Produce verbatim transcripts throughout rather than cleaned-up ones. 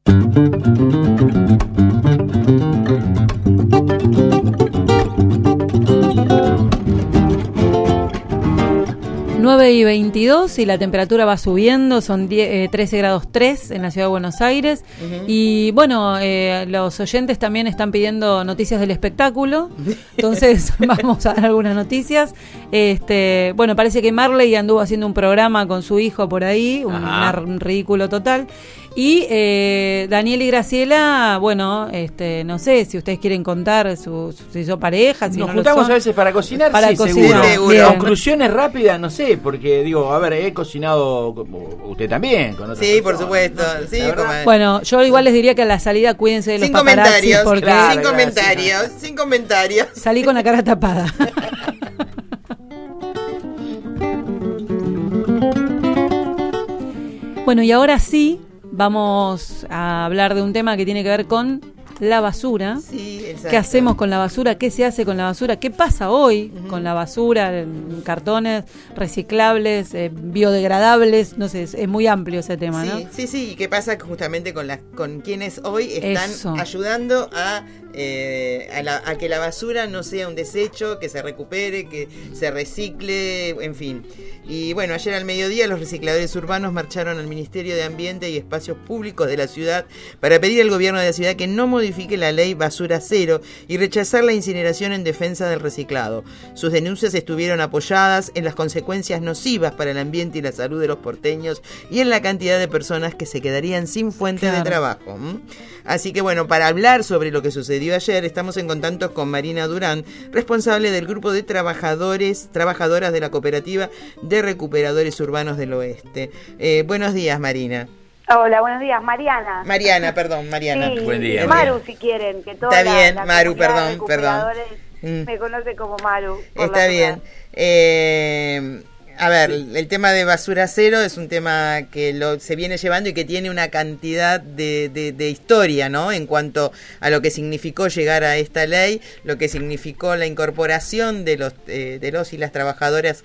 nueve y veintidós y la temperatura va subiendo, son diez, eh, trece grados tres en la ciudad de Buenos Aires. Uh-huh. Y bueno, eh, los oyentes también están pidiendo noticias del espectáculo, entonces vamos a dar algunas noticias. Este, bueno, parece que Marley anduvo haciendo un programa con su hijo por ahí, un, un ridículo total. Y eh, Daniel y Graciela, bueno, este, no sé si ustedes quieren contar su, su, si son pareja, si nos no juntamos lo son. a veces para cocinar, para sí, cocinar, seguro. seguro. Conclusiones rápidas, no sé, porque digo, a ver, he cocinado, usted también, con otras sí, personas, por supuesto, no sé, sí, como... Bueno, yo igual les diría que a la salida cuídense de los sin paparazzi, comentarios, porque claro, sin comentarios, sí. sin comentarios. Salí con la cara tapada. Bueno, y ahora sí vamos a hablar de un tema que tiene que ver con la basura. Sí, exacto. ¿Qué hacemos con la basura? ¿Qué se hace con la basura? ¿Qué pasa hoy uh-huh. con la basura? Cartones reciclables, eh, biodegradables, no sé, es, es muy amplio ese tema, sí, ¿no? Sí, sí, y qué pasa justamente con las con quienes hoy están Eso. ayudando a, eh, a, la, a que la basura no sea un desecho, que se recupere, que se recicle, en fin. Y bueno, ayer al mediodía los recicladores urbanos marcharon al Ministerio de Ambiente y Espacios Públicos de la ciudad para pedir al gobierno de la ciudad que no modifique la ley Basura Cero y rechazar la incineración en defensa del reciclado. Sus denuncias estuvieron apoyadas en las consecuencias nocivas para el ambiente y la salud de los porteños y en la cantidad de personas que se quedarían sin fuente claro. de trabajo. ¿Mm? Así que bueno, para hablar sobre lo que sucedió ayer, estamos en contacto con Marina Durán, responsable del grupo de trabajadores, trabajadoras de la cooperativa de recuperadores urbanos del oeste. Eh, buenos días, Marina. Hola, buenos días, Mariana. Mariana, perdón, Mariana. Sí, Buen día. Maru, si quieren, que toda Está bien, la, la Maru, perdón, perdón. Mm. Me conoce como Maru. Está bien. Eh, a ver, el tema de Basura Cero es un tema que lo, se viene llevando y que tiene una cantidad de, de, de historia, ¿no? En cuanto a lo que significó llegar a esta ley, lo que significó la incorporación de los eh, de los y las trabajadoras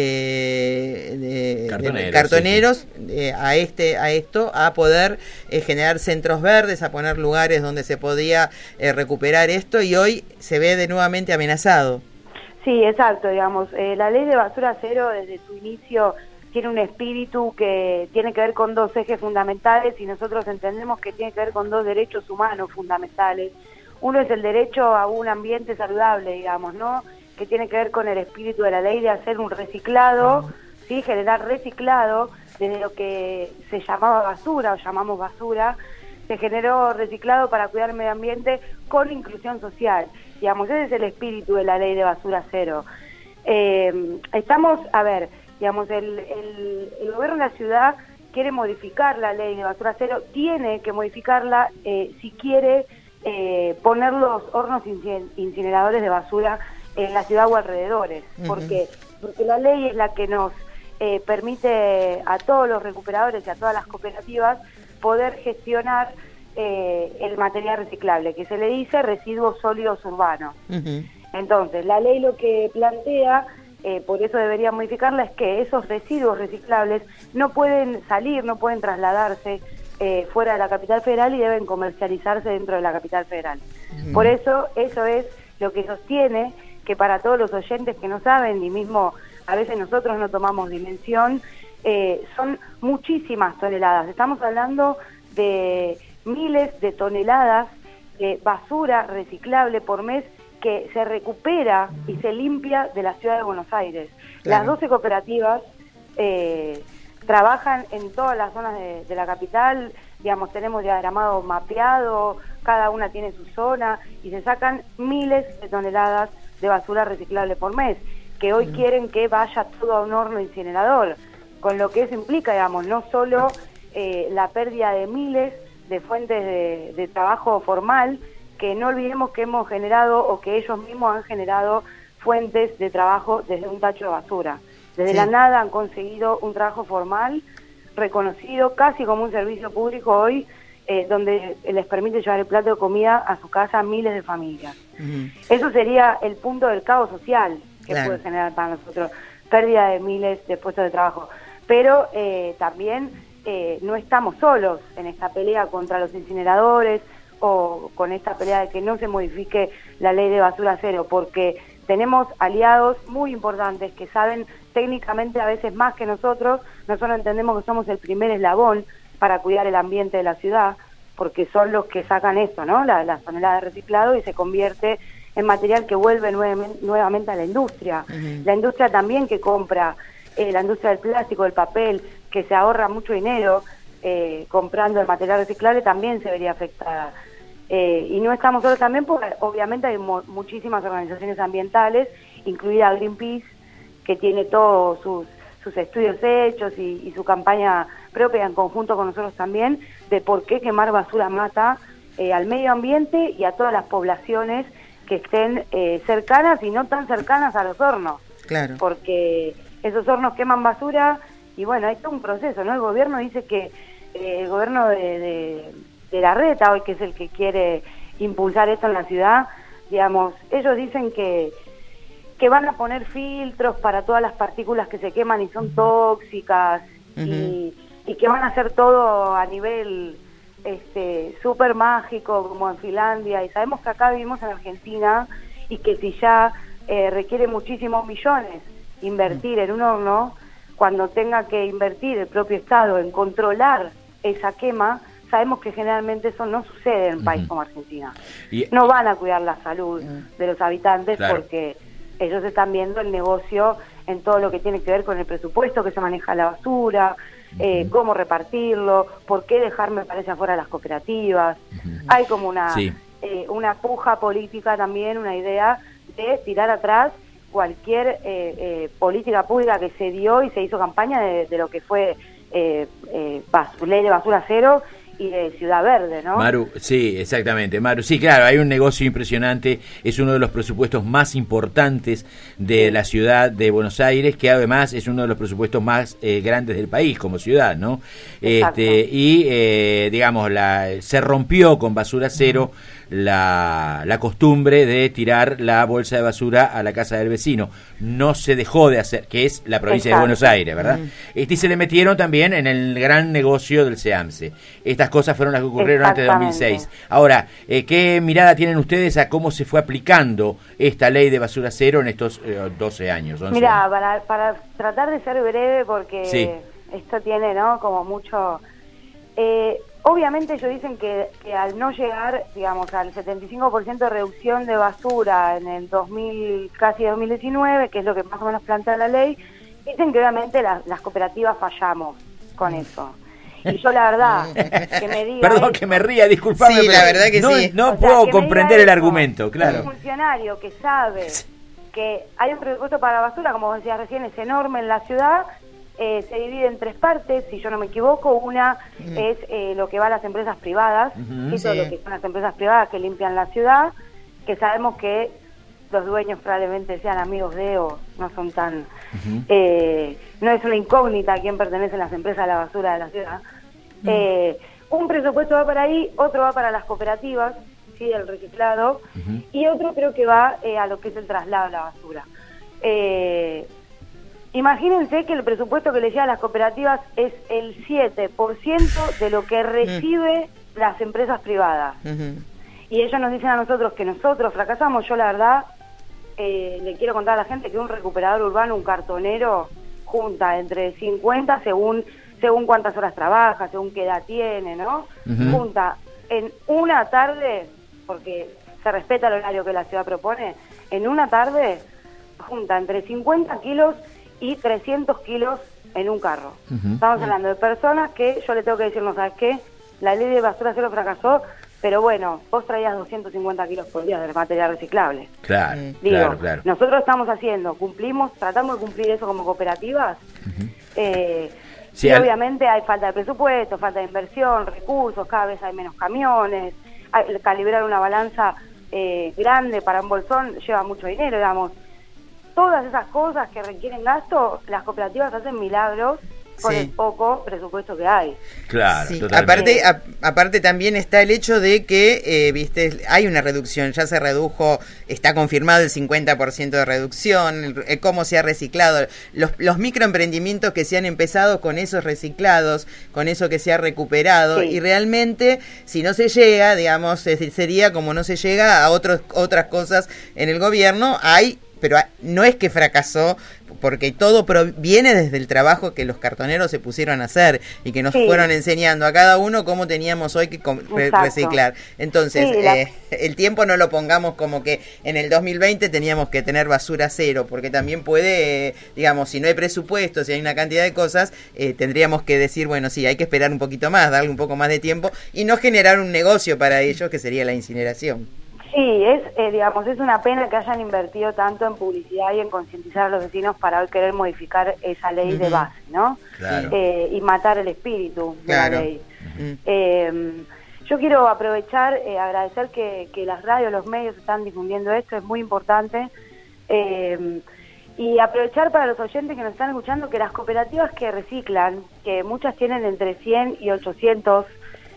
eh, de, cartoneros, de, cartoneros sí, sí. Eh, a este a esto, a poder eh, generar centros verdes, a poner lugares donde se podía eh, recuperar esto, y hoy se ve de nuevamente amenazado. Sí, exacto, digamos, eh, la ley de basura cero desde su inicio tiene un espíritu que tiene que ver con dos ejes fundamentales y nosotros entendemos que tiene que ver con dos derechos humanos fundamentales. Uno es el derecho a un ambiente saludable, digamos, ¿no? Que tiene que ver con el espíritu de la ley de hacer un reciclado, ¿sí? Generar reciclado desde lo que se llamaba basura o llamamos basura, se generó reciclado para cuidar el medio ambiente con inclusión social. Digamos, ese es el espíritu de la ley de basura cero. Eh, estamos, a ver, digamos, el, el, el gobierno de la ciudad quiere modificar la ley de basura cero, tiene que modificarla eh, si quiere eh, poner los hornos incineradores de basura en la ciudad o alrededores. Uh-huh. ¿Por qué? Porque la ley es la que nos eh, permite a todos los recuperadores y a todas las cooperativas poder gestionar Eh, el material reciclable, que se le dice residuos sólidos urbanos. Uh-huh. Entonces, la ley lo que plantea, eh, por eso debería modificarla, es que esos residuos reciclables no pueden salir, no pueden trasladarse eh, fuera de la capital federal y deben comercializarse dentro de la capital federal. Uh-huh. Por eso, eso es lo que sostiene que para todos los oyentes que no saben, y mismo a veces nosotros no tomamos dimensión, eh, son muchísimas toneladas. Estamos hablando de miles de toneladas de basura reciclable por mes que se recupera y se limpia de la ciudad de Buenos Aires. Claro. Las doce cooperativas eh, trabajan en todas las zonas de, de la capital, digamos, tenemos diagramado mapeado, cada una tiene su zona, y se sacan miles de toneladas de basura reciclable por mes, que hoy mm. quieren que vaya todo a un horno incinerador, con lo que eso implica, digamos, no solo eh, la pérdida de miles de fuentes de, de trabajo formal, que no olvidemos que hemos generado o que ellos mismos han generado fuentes de trabajo desde un tacho de basura. Desde sí. la nada han conseguido un trabajo formal, reconocido casi como un servicio público hoy, eh, donde les permite llevar el plato de comida a su casa a miles de familias. Uh-huh. Eso sería el punto del caos social que claro. puede generar para nosotros, pérdida de miles de puestos de trabajo. Pero eh, también eh, no estamos solos en esta pelea contra los incineradores o con esta pelea de que no se modifique la ley de basura cero, porque tenemos aliados muy importantes que saben técnicamente a veces más que nosotros. Nosotros entendemos que somos el primer eslabón para cuidar el ambiente de la ciudad, porque son los que sacan esto, ¿no? La, las toneladas de reciclado y se convierte en material que vuelve nuevamente, nuevamente a la industria. Uh-huh. La industria también que compra, eh, la industria del plástico, del papel, que se ahorra mucho dinero eh, comprando el material reciclable, también se vería afectada. Eh, y no estamos solos también porque obviamente hay mo- muchísimas organizaciones ambientales, incluida Greenpeace, que tiene todos sus, sus estudios hechos y, y su campaña propia en conjunto con nosotros también, de por qué quemar basura mata eh, al medio ambiente y a todas las poblaciones que estén eh, cercanas y no tan cercanas a los hornos. Claro. Porque esos hornos queman basura y bueno, hay todo un proceso, ¿no? El gobierno dice que eh, el gobierno de, de, de Larreta, hoy que es el que quiere impulsar esto en la ciudad, digamos, ellos dicen que que van a poner filtros para todas las partículas que se queman y son tóxicas, uh-huh. y, y que van a hacer todo a nivel este súper mágico como en Finlandia, y sabemos que acá vivimos en Argentina y que si ya eh, requiere muchísimos millones invertir en un horno, cuando tenga que invertir el propio Estado en controlar esa quema, sabemos que generalmente eso no sucede en un país uh-huh. como Argentina. Y, no van a cuidar la salud uh-huh. de los habitantes, claro. porque ellos están viendo el negocio en todo lo que tiene que ver con el presupuesto que se maneja la basura, uh-huh. eh, cómo repartirlo, por qué dejar, me parece, afuera las cooperativas. Uh-huh. Hay como una, sí. eh, una puja política también, una idea de tirar atrás cualquier eh, eh, política pública que se dio y se hizo campaña de, de lo que fue eh, eh, bas- ley de basura cero y de Ciudad Verde, ¿no? Maru, sí, exactamente, Maru, sí, claro, hay un negocio impresionante, es uno de los presupuestos más importantes de la ciudad de Buenos Aires, que además es uno de los presupuestos más eh, grandes del país como ciudad, ¿no? Exacto. Este, y, eh, digamos, la, se rompió con Basura Cero la, la costumbre de tirar la bolsa de basura a la casa del vecino. No se dejó de hacer, que es la provincia Exacto. de Buenos Aires, ¿verdad? Mm. Este, y se le metieron también en el gran negocio del SEAMSE. Estas cosas fueron las que ocurrieron antes de dos mil seis. Ahora, eh, ¿qué mirada tienen ustedes a cómo se fue aplicando esta ley de basura cero en estos eh, doce años? Mira, para, para tratar de ser breve, porque sí. esto tiene, ¿no?, como mucho... Eh, obviamente ellos dicen que, que al no llegar, digamos, al setenta y cinco por ciento de reducción de basura en el dos mil, casi dos mil diecinueve, que es lo que más o menos plantea la ley, dicen que obviamente la, las cooperativas fallamos con eso. Y yo la verdad, que me diga Perdón eso, que me ría, disculpame, sí, pero la verdad que no, sí. no o puedo sea, comprender el eso, argumento, claro. Un funcionario que sabe que hay un presupuesto para la basura, como decías recién, es enorme en la ciudad, eh, se divide en tres partes, si yo no me equivoco. Una mm. es eh, lo que va a las empresas privadas, uh-huh, eso sí. lo que son las empresas privadas que limpian la ciudad, que sabemos que los dueños probablemente sean amigos de o no son tan... Uh-huh. Eh, no es una incógnita a quién pertenecen las empresas de la basura de la ciudad. Uh-huh. Eh, un presupuesto va para ahí, otro va para las cooperativas, sí, el reciclado, uh-huh. y otro creo que va eh, a lo que es el traslado de la basura. Eh, imagínense que el presupuesto que le llega a las cooperativas es el siete por ciento de lo que recibe uh-huh. las empresas privadas. Uh-huh. Y ellos nos dicen a nosotros que nosotros fracasamos. Yo la verdad eh, le quiero contar a la gente que un recuperador urbano, un cartonero, junta entre cincuenta según según cuántas horas trabaja, según qué edad tiene, ¿no? Uh-huh. Junta en una tarde, porque se respeta el horario que la ciudad propone, en una tarde junta entre cincuenta kilos y trescientos kilos en un carro. Uh-huh. Estamos hablando de personas que yo le tengo que decir, no sabes qué, la ley de basura cero fracasó, pero bueno, vos traías doscientos cincuenta kilos por día de material reciclable. Claro, Digo, claro, claro. Nosotros estamos haciendo, cumplimos, tratamos de cumplir eso como cooperativas. Uh-huh. eh, sí, y al... obviamente hay falta de presupuesto, falta de inversión, recursos, cada vez hay menos camiones, hay, calibrar una balanza eh, grande para un bolsón lleva mucho dinero, digamos. Todas esas cosas que requieren gasto, las cooperativas hacen milagros con Sí. el poco presupuesto que hay. Claro, Sí, totalmente. aparte, a- aparte también está el hecho de que, eh, viste, hay una reducción, ya se redujo, está confirmado el cincuenta por ciento de reducción, el- eh, cómo se ha reciclado, los, los microemprendimientos que se han empezado con esos reciclados, con eso que se ha recuperado, Sí. y realmente, si no se llega, digamos, es- sería como no se llega a otros, otras cosas en el gobierno, hay, pero no es que fracasó, porque todo proviene desde el trabajo que los cartoneros se pusieron a hacer y que nos Sí. fueron enseñando a cada uno cómo teníamos hoy que com- re- Exacto. reciclar. Entonces, Sí, la- eh, el tiempo no lo pongamos como que en el dos mil veinte teníamos que tener basura cero, porque también puede, eh, digamos, si no hay presupuesto, si hay una cantidad de cosas, eh, tendríamos que decir, bueno, sí, hay que esperar un poquito más, darle un poco más de tiempo y no generar un negocio para ellos, que sería la incineración. Sí, es, eh, digamos, es una pena que hayan invertido tanto en publicidad y en concientizar a los vecinos para hoy querer modificar esa ley de Ujú. base, ¿no? Claro. Eh, y matar el espíritu de Claro. la ley. Mm. Eh, yo quiero aprovechar, eh, agradecer que, que las radios, los medios están difundiendo esto, es muy importante. Eh, y aprovechar para los oyentes que nos están escuchando que las cooperativas que reciclan, que muchas tienen entre cien y ochocientos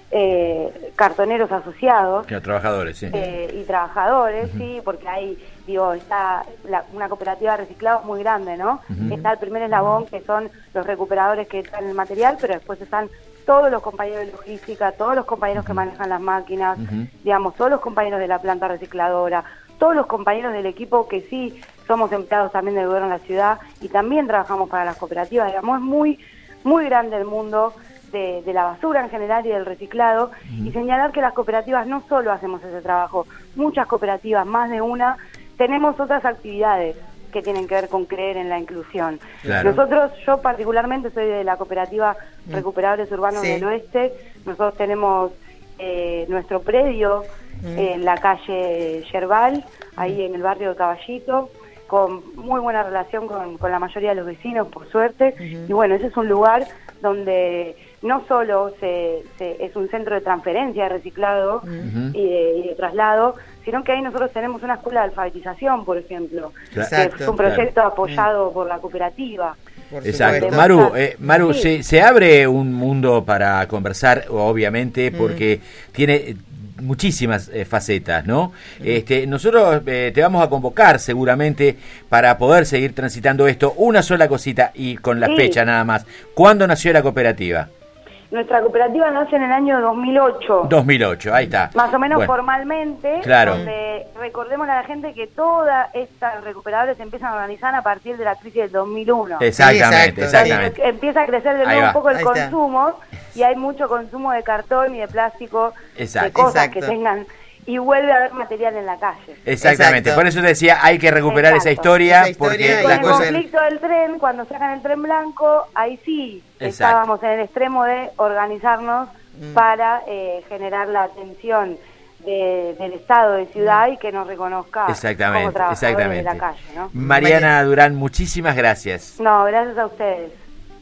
eh, cartoneros asociados, Los trabajadores, sí. eh, y trabajadores, sí, porque hay, digo, está la- una cooperativa de reciclados muy grande, ¿no? Ujú. Está el primer eslabón, que son los recuperadores que traen el material, pero después están todos los compañeros de logística, todos los compañeros que manejan las máquinas, Ujú. digamos, todos los compañeros de la planta recicladora, todos los compañeros del equipo que sí somos empleados también del gobierno de la ciudad y también trabajamos para las cooperativas, digamos, es muy, muy grande el mundo de, de la basura en general y del reciclado, y señalar que las cooperativas no solo hacemos ese trabajo, muchas cooperativas, más de una, tenemos otras actividades que tienen que ver con creer en la inclusión. Claro. Nosotros, yo particularmente soy de la cooperativa Mm. Recuperadores Urbanos Sí. del Oeste, nosotros tenemos eh, nuestro predio Mm. en la calle Yerbal, ahí en el barrio de Caballito, con muy buena relación con, con la mayoría de los vecinos, por suerte, Ujú. y bueno, ese es un lugar donde no solo se, se- es un centro de transferencia de reciclado Ujú. y, de, y de traslado, sino que ahí nosotros tenemos una escuela de alfabetización, por ejemplo, Claro. que es Exacto, un proyecto claro. apoyado por la cooperativa. Por Exacto. supuesto. Maru, eh, Maru Sí. se, se abre un mundo para conversar, obviamente, porque tiene eh, muchísimas eh, facetas, ¿no? Este, nosotros eh, te vamos a convocar seguramente para poder seguir transitando esto. Una sola cosita y con la Sí. fecha nada más. ¿Cuándo nació la cooperativa? Nuestra cooperativa nace en el año dos mil ocho. dos mil ocho, ahí está. Más o menos Bueno, formalmente, Claro. donde recordemos a la gente que todas estas recuperadores se empiezan a organizar a partir de la crisis del dos mil uno. Exactamente, exacto, exactamente. Donde empieza a crecer de Ahí nuevo va. un poco el Ahí está. consumo y hay mucho consumo de cartón y de plástico, Exacto. de cosas Exacto. que tengan, y vuelve a haber material en la calle. Exactamente, Exacto. por eso te decía, hay que recuperar esa Exacto. historia, Esa historia porque y Con la el cosa- conflicto del tren, cuando sacan el tren blanco, ahí sí Exacto. estábamos en el extremo de organizarnos Mm. para eh, generar la atención de- del Estado de ciudad y que nos reconozca como Exactamente, trabajadores exactamente. de la calle, ¿no? Mariana Durán, muchísimas gracias. No, gracias a ustedes.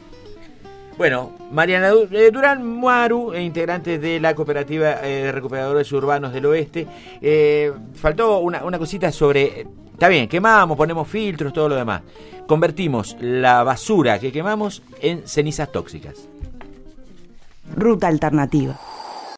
Bueno, Mariana Du- eh, Durán Maru, eh, integrante de la cooperativa eh, de recuperadores urbanos del oeste. Eh, faltó una, una cosita sobre... eh, Está bien, quemamos, ponemos filtros, todo lo demás. Convertimos la basura que quemamos en cenizas tóxicas. Ruta alternativa.